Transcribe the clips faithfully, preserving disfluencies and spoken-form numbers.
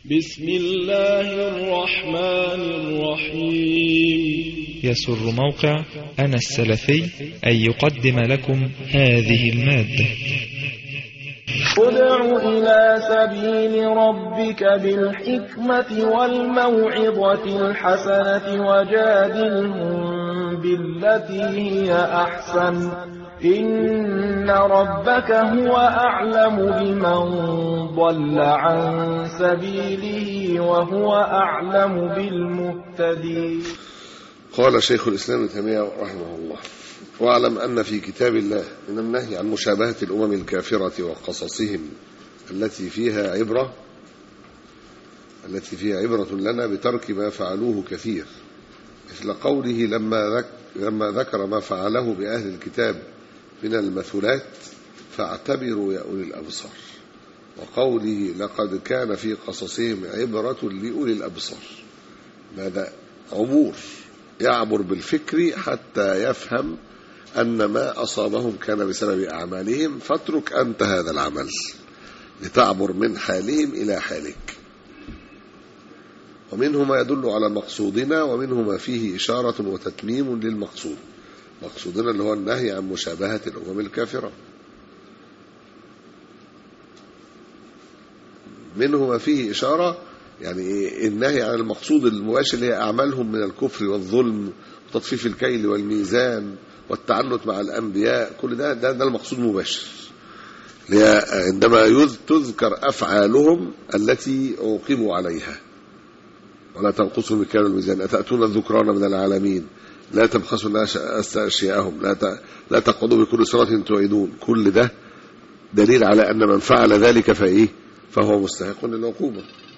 بسم الله الرحمن الرحيم. يسر موقع أنا السلفي أن يقدم لكم هذه المادة. ادع إلى سبيل ربك بالحكمة والموعظة الحسنة وجادلهم بالتي هي أحسن إن ربك هو أعلم بمن ضل عن سبيله وهو أعلم بالمهتدين. قال شيخ الإسلام ابن تيمية رحمه الله: واعلم أن في كتاب الله من النهي عن مشابهة الأمم الكافرة وقصصهم التي فيها عبرة التي فيها عبرة لنا بترك ما فعلوه كثير، مثل قوله لما ذك لما ذكر ما فعله بأهل الكتاب من المثلات فاعتبروا يا أولي الأبصار، وقوله لقد كان في قصصهم عبرة لأولي الأبصار. ماذا؟ عبور، يعبر بالفكر حتى يفهم أن ما أصابهم كان بسبب أعمالهم، فاترك أنت هذا العمل لتعبر من حالهم إلى حالك. ومنه ما يدل على مقصودنا، ومنه ما فيه إشارة وتتميم للمقصود. مقصودنا اللي هو النهي عن مشابهة الأمم الكافرة. منه ما فيه إشارة، يعني النهي عن المقصود المباشر اللي هي أعمالهم من الكفر والظلم وتطفيف الكيل والميزان والتعنت مع الأنبياء، كل ده ده, ده المقصود المباشر، عندما تذكر أفعالهم التي عوقبوا عليها. ولا تنقصوا المكيال والميزان أتأتون الذكران من العالمين لا تبخسوا الناس أشياءهم لا لا تقعدوا بكل صراط تعيدون. كل ده دليل على أن من فعل ذلك فإيه فهو مستحق للعقوبة.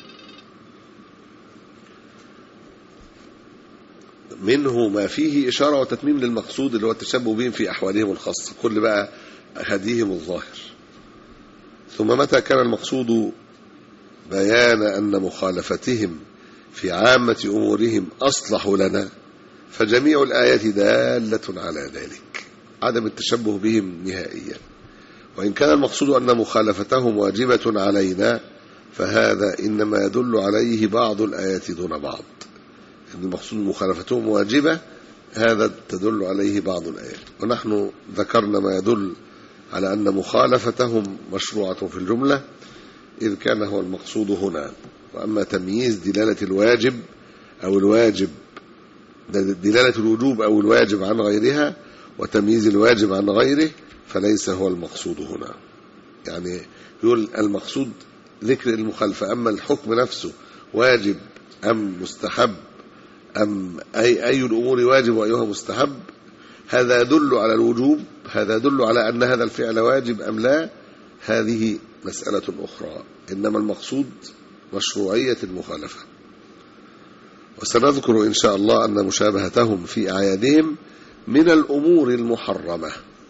منه ما فيه إشارة وتتميم للمقصود اللي هو التشبه بهم في أحوالهم الخاصة، كل بقى هديهم الظاهر. ثم متى كان المقصود بيان أن مخالفتهم في عامة أمورهم أصلح لنا، فجميع الآيات دالة على ذلك، عدم التشبه بهم نهائيا. وإن كان المقصود أن مخالفتهم واجبة علينا، فهذا إنما يدل عليه بعض الآيات دون بعض. إن المقصود مخالفتهم واجبة، هذا تدل عليه بعض الآيات. ونحن ذكرنا ما يدل على أن مخالفتهم مشروعة في الجملة، إذ كان هو المقصود هنا. وأما تمييز دلالة الواجب أو الواجب دلالة الوجوب أو الواجب عن غيرها، وتمييز الواجب عن غيره، فليس هو المقصود هنا. يعني يقول المقصود ذكر المخالفة، أما الحكم نفسه واجب أم مستحب أم أي, أي الأمور واجب وأيها مستحب، هذا يدل على الوجوب، هذا يدل على أن هذا الفعل واجب أم لا، هذه مسألة أخرى. إنما المقصود مشروعية المخالفة. وسنذكر إن شاء الله أن مشابهتهم في أعيادهم من الأمور المحرمة،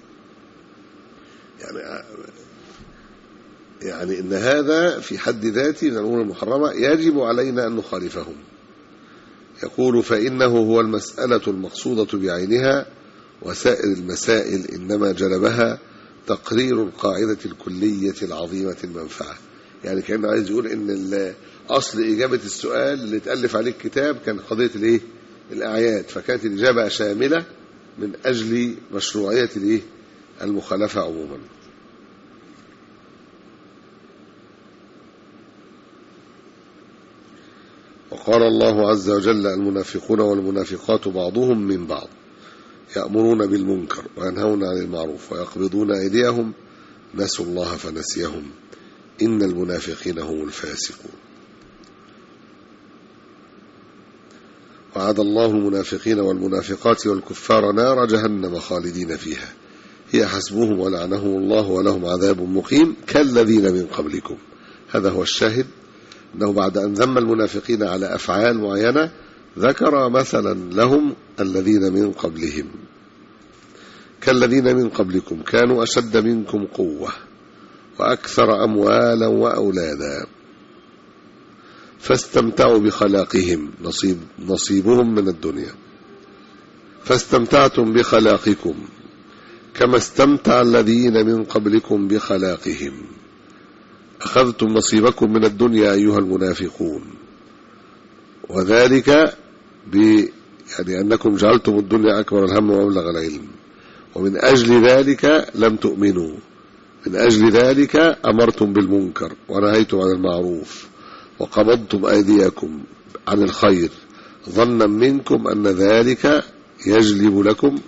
يعني يعني إن هذا في حد ذاته من الأمور المحرمة يجب علينا أن نخالفهم. يقول فإنه هو المسألة المقصودة بعينها، وسائر المسائل إنما جلبها تقرير القاعدة الكلية العظيمة المنفعة. يعني كأنه عايز يقول إن أصل إجابة السؤال اللي تألف عليه الكتاب كان قضية الإيه؟ الأعياد، فكانت الإجابة شاملة من أجل مشروعية الإيه؟ المخالفة عموما. وقال الله عز وجل المنافقون والمنافقات بعضهم من بعض يأمرون بالمنكر وينهون عن المعروف ويقبضون أيديهم نسوا الله فنسيهم إن المنافقين هم الفاسقون. وعد الله المنافقين والمنافقات والكفار نار جهنم خالدين فيها هي حسبهم ولعنهم الله ولهم عذاب مقيم كالذين من قبلكم. هذا هو الشاهد، أنه بعد أن ذم المنافقين على أفعال معينة ذكر مثلا لهم الذين من قبلهم. كالذين من قبلكم كانوا أشد منكم قوة وأكثر أموالا وأولادا فاستمتعوا بخلاقهم، نصيب نصيبهم من الدنيا، فاستمتعتم بخلاقكم كما استمتع الذين من قبلكم بخلاقهم أخذتم نصيبكم من الدنيا أيها المنافقون، وذلك ب يعني أنكم جعلتم الدنيا أكبر الهم ومبلغ العلم، ومن أجل ذلك لم تؤمنوا، من أجل ذلك أمرتم بالمنكر ونهيتم عن المعروف وقبضتم أيديكم عن الخير ظنا منكم أن ذلك يجلب لكم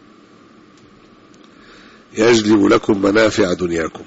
يجلب لكم منافع دنياكم.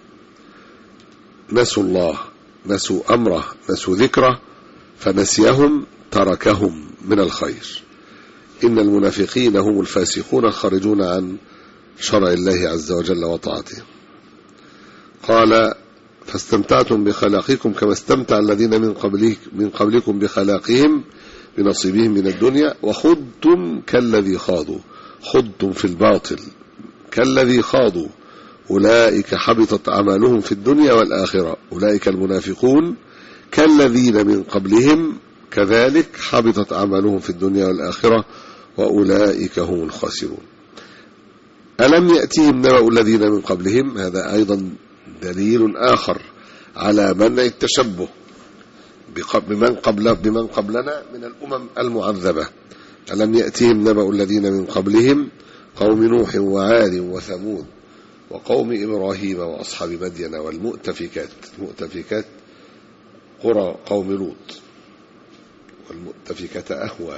نسوا الله، نسوا أمره، نسوا ذكره، فنسيهم تركهم من الخير. إن المنافقين هم الفاسقون الخارجون عن شرع الله عز وجل وطاعته. قال فاستمتعتم بخلاقكم كما استمتع الذين من قبلك من قبلكم بخلاقهم بنصيبهم من الدنيا وخضتم كالذي خاضوا، خضتم في الباطل كالذي خاضوا، أولئك حبطت أعمالهم في الدنيا والآخرة، أولئك المنافقون كالذين من قبلهم كذلك حبطت أعمالهم في الدنيا والآخرة وأولئك هم الخاسرون. ألم يأتهم نبأ الذين من قبلهم؟ هذا أيضا دليل آخر على منع التشبه بمن قبل بمن قبلنا من الأمم المعذبة. ألم يأتهم نبأ الذين من قبلهم قوم نوح وعاد وثمود وقوم إبراهيم وأصحاب مدين والمؤتفكات، المؤتفكات قرى قوم لوط، والمؤتفكات أهوى.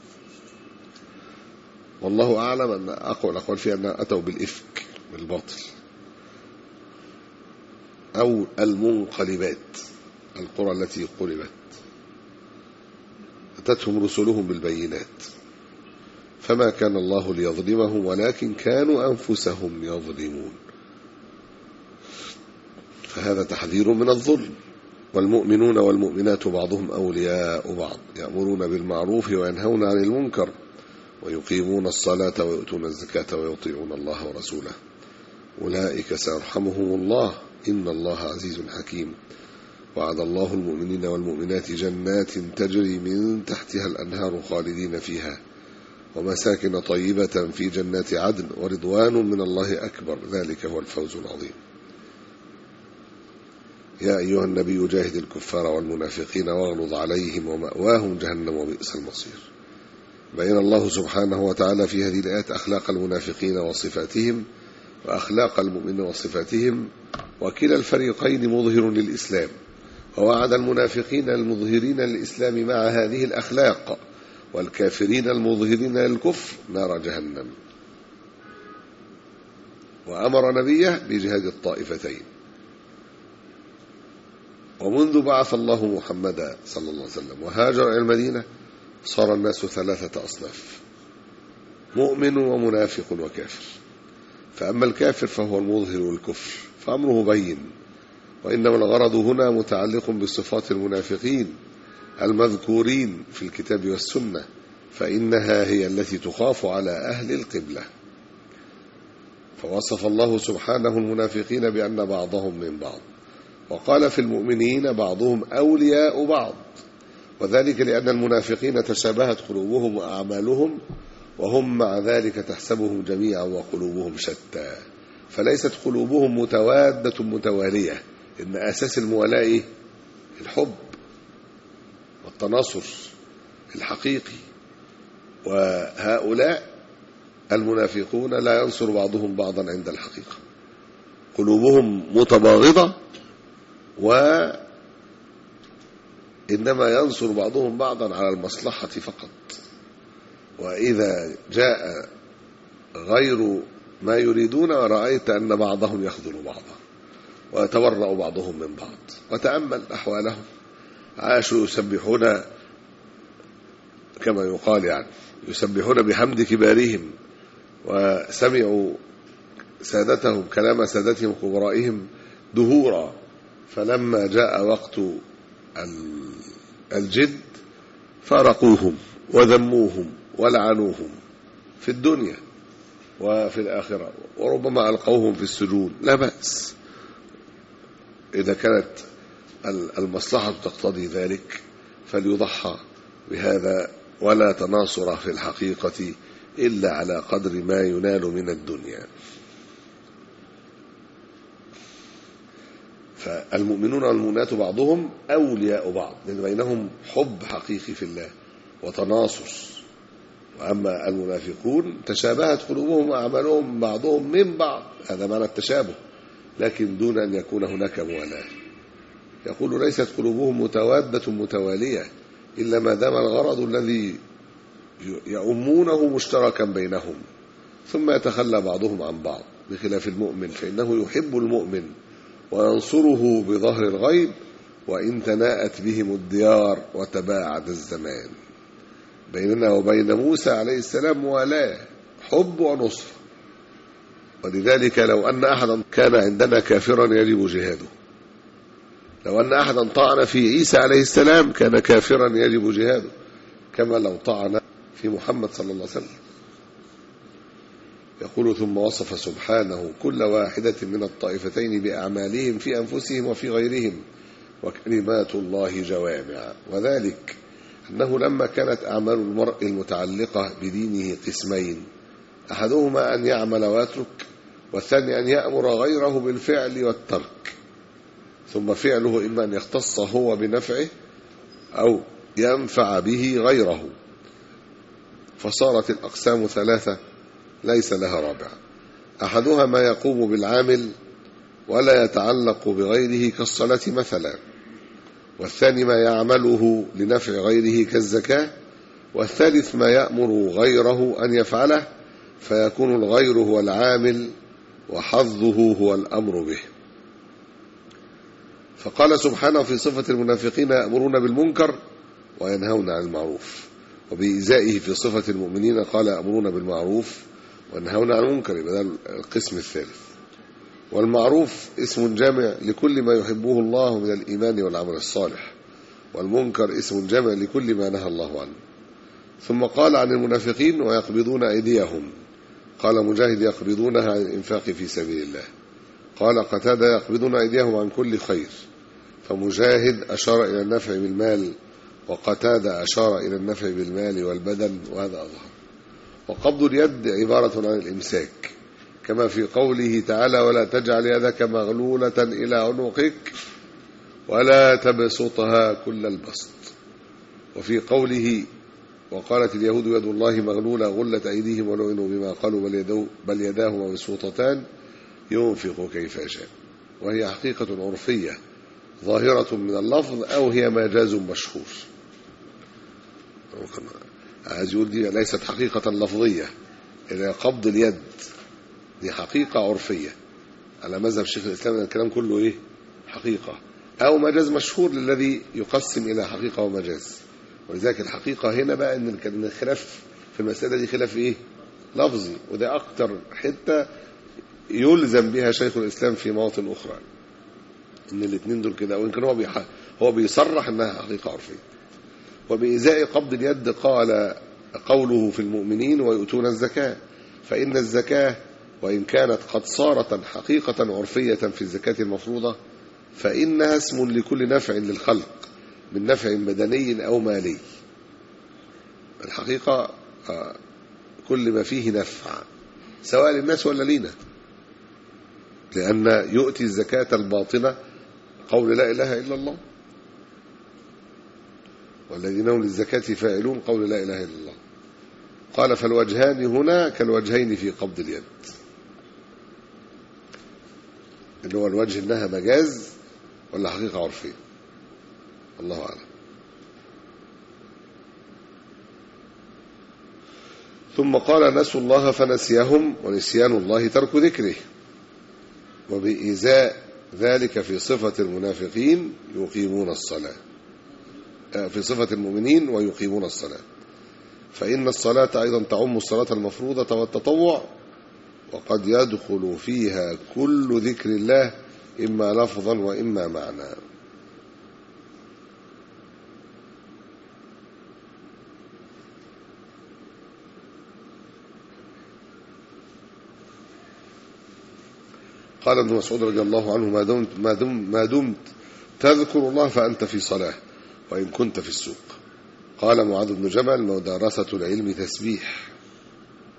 والله أعلم أن أقوى الأقوال فيها أن أتوا بالإفك بالباطل. أو المنقلبات، القرى التي قلبت، أتتهم رسلهم بالبينات فما كان الله ليظلمهم ولكن كانوا أنفسهم يظلمون. فهذا تحذير من الظلم. والمؤمنون والمؤمنات بعضهم أولياء بعض، يأمرون بالمعروف وينهون عن المنكر ويقيمون الصلاة ويؤتون الزكاة ويطيعون الله ورسوله، أولئك سيرحمهم الله إن الله عزيز حكيم. وعد الله المؤمنين والمؤمنات جنات تجري من تحتها الأنهار خالدين فيها ومساكن طيبة في جنات عدن ورضوان من الله أكبر، ذلك هو الفوز العظيم. يا أيها النبي جاهد الكفار والمنافقين واغلظ عليهم ومأواهم جهنم وبئس المصير. بين الله سبحانه وتعالى في هذه الآيات أخلاق المنافقين وصفاتهم وأخلاق المؤمنين وصفاتهم، وكلا الفريقين مظهر للإسلام، ووعد المنافقين المظهرين للإسلام مع هذه الأخلاق والكافرين المظهرين للكفر نار جهنم، وأمر نبيه بجهاد الطائفتين. ومنذ بعث الله محمدا صلى الله عليه وسلم وهاجر إلى المدينة صار الناس ثلاثة أصناف: مؤمن ومنافق وكافر. فأما الكافر فهو المظهر الكفر فأمره بين، وإنما الغرض هنا متعلق بصفات المنافقين المذكورين في الكتاب والسنة، فإنها هي التي تخاف على أهل القبلة. فوصف الله سبحانه المنافقين بأن بعضهم من بعض، وقال في المؤمنين بعضهم أولياء بعض، وذلك لأن المنافقين تشابهت قلوبهم وأعمالهم، وهم مع ذلك تحسبهم جميعا وقلوبهم شتى، فليست قلوبهم متوادة متوالية، إن أساس الموالاة الحب والتناصر الحقيقي. وهؤلاء المنافقون لا ينصر بعضهم بعضا عند الحقيقة، قلوبهم متباغضة، وإنما ينصر بعضهم بعضا على المصلحة فقط. وإذا جاء غير ما يريدون ورأيت أن بعضهم يخذل بعضا ويتبرأ بعضهم من بعض، وتأمل أحوالهم، عاشوا يسبحون كما يقال يعني يسبحون بحمد كبارهم، وسمعوا سادتهم كلام سادتهم كبرائهم دهورا، فلما جاء وقت الجد فارقوهم وذموهم ولعنوهم في الدنيا وفي الآخرة، وربما ألقوهم في السجون. لا بأس إذا كانت المصلحة تقتضي ذلك فليضحى بهذا، ولا تناصر في الحقيقة إلا على قدر ما ينال من الدنيا. فالمؤمنون والمؤمنات بعضهم أولياء بعض، لأن بينهم حب حقيقي في الله وتناصر. وأما المنافقون تشابهت قلوبهم وأعمالهم بعضهم من بعض، هذا معنى التشابه، لكن دون أن يكون هناك موالاة. يقول ليست قلوبهم متوادة متوالية إلا ما دام الغرض الذي يؤمونه مشتركا بينهم، ثم يتخلى بعضهم عن بعض، بخلاف المؤمن فإنه يحب المؤمن وينصره بظهر الغيب وإن تناءت بهم الديار وتباعد الزمان. بيننا وبين موسى عليه السلام موالاة، حب ونصر. ولذلك لو أن أحدا كان عندنا كافرا يجب جهاده، لو أن أحدا طعن في عيسى عليه السلام كان كافرا يجب جهاده، كما لو طعن في محمد صلى الله عليه وسلم. يقول ثم وصف سبحانه كل واحدة من الطائفتين بأعمالهم في أنفسهم وفي غيرهم وكلمات الله جوامع، وذلك أنه لما كانت أعمال المرء المتعلقة بدينه قسمين، أحدهما أن يعمل ويترك، والثاني أن يأمر غيره بالفعل والترك، ثم فعله إما أن يختص هو بنفعه أو ينفع به غيره، فصارت الأقسام ثلاثة ليس لها رابعة. أحدها ما يقوم بالعامل ولا يتعلق بغيره كالصلاة مثلا، والثاني ما يعمله لنفع غيره كالزكاة، والثالث ما يأمر غيره أن يفعله فيكون الغير هو العامل وحظه هو الأمر به. فقال سبحانه في صفة المنافقين يأمرون بالمنكر وينهون عن المعروف، وبإزائه في صفة المؤمنين قال يأمرون بالمعروف وينهون عن المنكر، بدل القسم الثالث. والمعروف اسم جامع لكل ما يحبه الله من الإيمان والعمل الصالح، والمنكر اسم جامع لكل ما نهى الله عنه. ثم قال عن المنافقين ويقبضون أيديهم، قال مجاهد يقبضونها عن الإنفاق في سبيل الله، قال قتادة يقبضون أيديهم عن كل خير، فمجاهد أشار إلى النفع بالمال وقتادة أشار إلى النفع بالمال والبدن، وهذا أظهر. وقبض اليد عبارة عن الإمساك، كما في قوله تعالى ولا تجعل يدك مغلولة إلى عنقك ولا تبسطها كل البسط، وفي قوله وقالت اليهود يد الله مغلولة غلت أيديهم ولعنوا بما قالوا بل, يدو بل يداه مبسوطتان ينفق كيف يشاء، وهي حقيقة عرفية ظاهرة من اللفظ أو هي مجاز مشهور. عايز يقول دي ليست حقيقة لفظية، إذا قبض اليد دي حقيقة عرفية على مذهب شيخ الإسلام، الكلام كله إيه حقيقة أو مجاز مشهور للذي يقسم إلى حقيقة ومجاز. ولذلك الحقيقة هنا بقى إن الخلاف في المسألة دي خلاف إيه لفظي، وده أكتر حتة يلزم بها شيخ الإسلام في مواطن أخرى، إن الاثنين دول كده، وإن كان هو هو بيصرح إنها حقيقة عرفية. وبإزاء قبض اليد قال قوله في المؤمنين ويؤتون الزكاة، فإن الزكاة وإن كانت قد صارت حقيقة عرفية في الزكاة المفروضة فإنها اسم لكل نفع للخلق من نفع بدني أو مالي. الحقيقة كل ما فيه نفع سواء للناس ولا لينا، لأن يؤتي الزكاة الباطنة قول لا إله إلا الله، والذين هم للزكاة فاعلون قول لا إله إلا الله. قال فالوجهان هنا كالوجهين في قبض اليد، اللي هو الوجه إنها مجاز ولا حقيقة عرفية، الله أعلم. ثم قال نسوا الله فنسيهم ونسيان الله ترك ذكره، وبإزاء ذلك في صفة المنافقين يقيمون الصلاة، في صفة المؤمنين ويقيمون الصلاة، فإن الصلاة أيضا تعم الصلاة المفروضة والتطوع، وقد يدخل فيها كل ذكر الله إما لفظا وإما معنى. قال ابن مسعود رضي الله عنه ما دمت, ما دمت, ما دمت تذكر الله فأنت في صلاة وإن كنت في السوق. قال معاذ بن جبل مدارسة العلم تسبيح.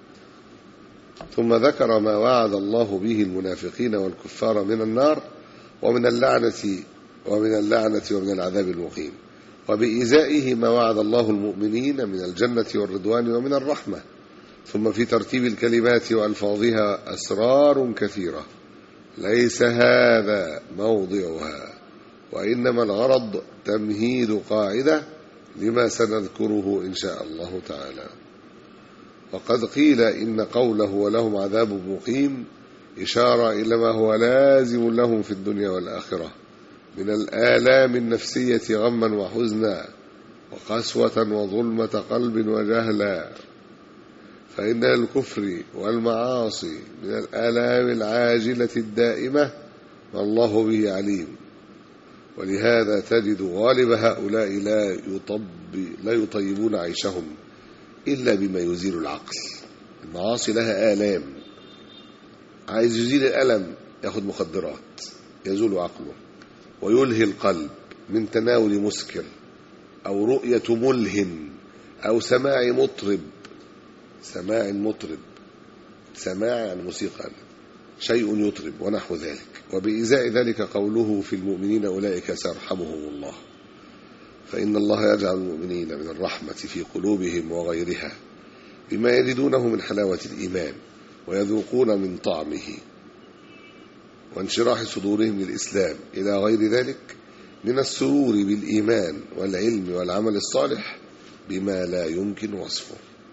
ثم ذكر ما وعد الله به المنافقين والكفار من النار، ومن اللعنة ومن اللعنة ومن العذاب المقيم، وبإزائه ما وعد الله المؤمنين من الجنة والرضوان ومن الرحمة. ثم في ترتيب الكلمات وألفاظها أسرار كثيرة ليس هذا موضعها، وإنما الغرض تمهيد قاعدة لما سنذكره إن شاء الله تعالى. وقد قيل إن قوله ولهم عذاب مقيم إشارة إلى ما هو لازم لهم في الدنيا والآخرة من الآلام النفسية غما وحزنا وقسوة وظلمة قلب وجهلا، فإن الكفر والمعاصي من الآلام العاجلة الدائمة ما الله به عليم. ولهذا تجد غالب هؤلاء لا, يطب لا يطيبون عيشهم إلا بما يزيل العقل. المعاصي لها آلام، عايز يزيل الألم يأخذ مخدرات يزول عقله ويلهي القلب من تناول مسكر أو رؤية ملهم أو سماع مطرب سماع مطرب سماع عن موسيقى شيء يطرب ونحو ذلك. وبإزاء ذلك قوله في المؤمنين أولئك سيرحمهم الله، فإن الله يجعل المؤمنين من الرحمة في قلوبهم وغيرها بما يجدونه من حلاوة الإيمان ويذوقون من طعمه وانشراح صدورهم للإسلام إلى غير ذلك من السرور بالإيمان والعلم والعمل الصالح بما لا يمكن وصفه.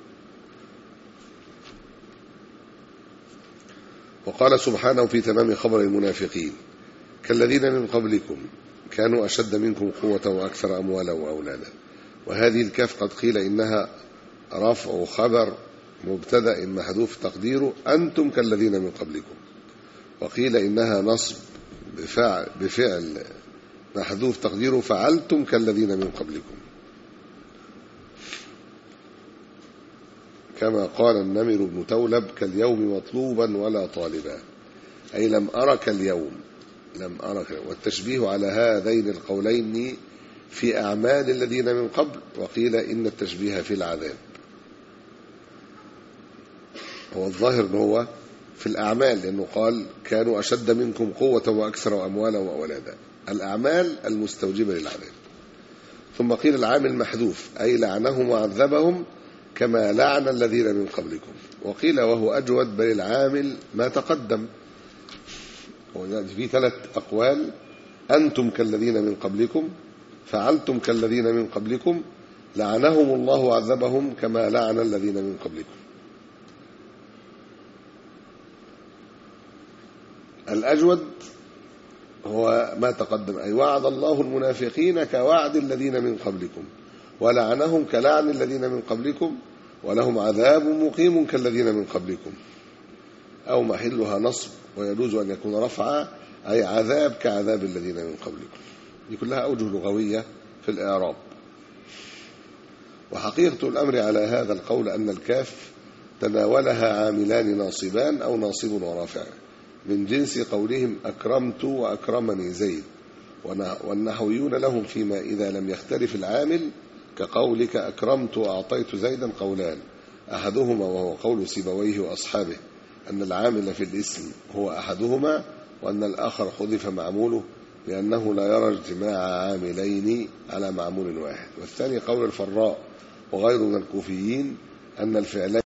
وقال سبحانه في تمام خبر المنافقين كالذين من قبلكم كانوا أشد منكم قوة وأكثر أموالا وأولادا. وهذه الكاف قد قيل إنها رفع خبر مبتدأ محذوف تقديره أنتم كالذين من قبلكم، وقيل إنها نصب بفعل, بفعل محذوف تقديره فعلتم كالذين من قبلكم، كما قال النمر بن تولب كاليوم مطلوبا ولا طالبا، أي لم أرك اليوم لم أرك. والتشبيه على هذين القولين في أعمال الذين من قبل، وقيل إن التشبيه في العذاب. هو الظاهر أنه في الأعمال، لأنه قال كانوا أشد منكم قوة وأكثر أموالا وأولادا، الأعمال المستوجبة للعذاب. ثم قيل العامل محذوف أي لعنهم وعذبهم كما لعن الذين من قبلكم. وقيل وهو أجود بل العامل ما تقدم. في ثلاث أقوال: أنتم كالذين من قبلكم، فعلتم كالذين من قبلكم، لعنهم الله وعذبهم كما لعن الذين من قبلكم. الأجود هو ما تقدم، أي وعد الله المنافقين كوعد الذين من قبلكم، ولعنهم كلعن الذين من قبلكم، ولهم عذاب مقيم كالذين من قبلكم. أو محلها نصب ويجوز أن يكون رفعا، أي عذاب كعذاب الذين من قبلكم. دي كلها أوجه لغوية في الإعراب. وحقيقة الأمر على هذا القول أن الكاف تناولها عاملان ناصبان أو ناصب ورافع من جنس قولهم أكرمت وأكرمني زيد. والنحويون لهم فيما إذا لم يختلف العامل كقولك أكرمت وأعطيت زيدا قولان، أحدهما وهو قول سيبويه وأصحابه أن العامل في الاسم هو أحدهما، وأن الآخر حذف معموله لأنه لا يرى اجتماع عاملين على معمول واحد. والثاني قول الفراء وغيره من الكوفيين أن الفعلين